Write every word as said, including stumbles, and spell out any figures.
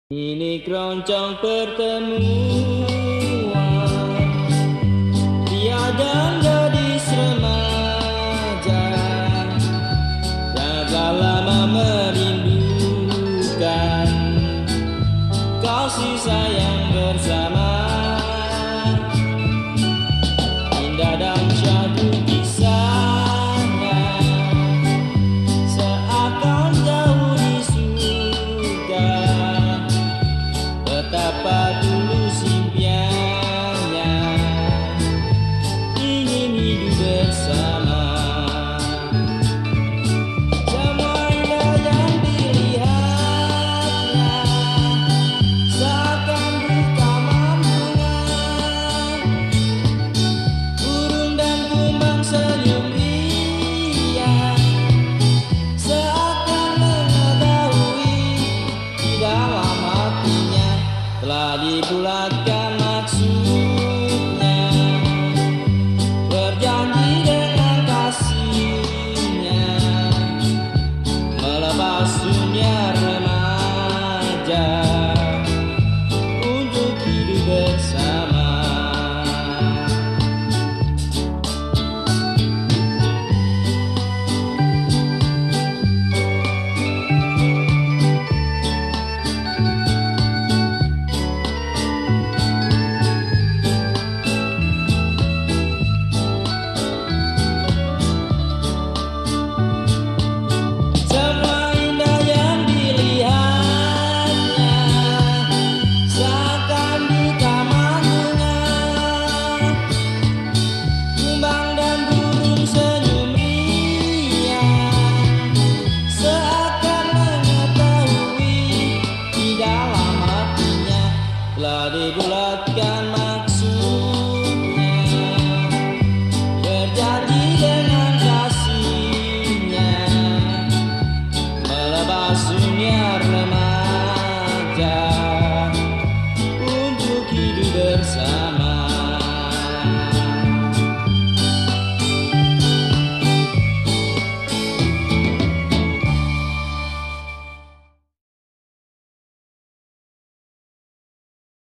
Ini keroncong pertemuan pria dan gadis remaja yang telah lama merindukan kasih sayang bersama. Indah dan syahdu kisahnya seakan jauh di surga. Betapa tulus impiannya ingin hidup bersama. Semua indah yang dilihatnya seakan di taman bunga. Burung dan kumbang senyum riang seakan mengetahui di dalam hatinya telah dibulatkan maksudnya, berjanji dengan kasihnya melepas dunia remaja untuk hidup bersama. Telah dibulat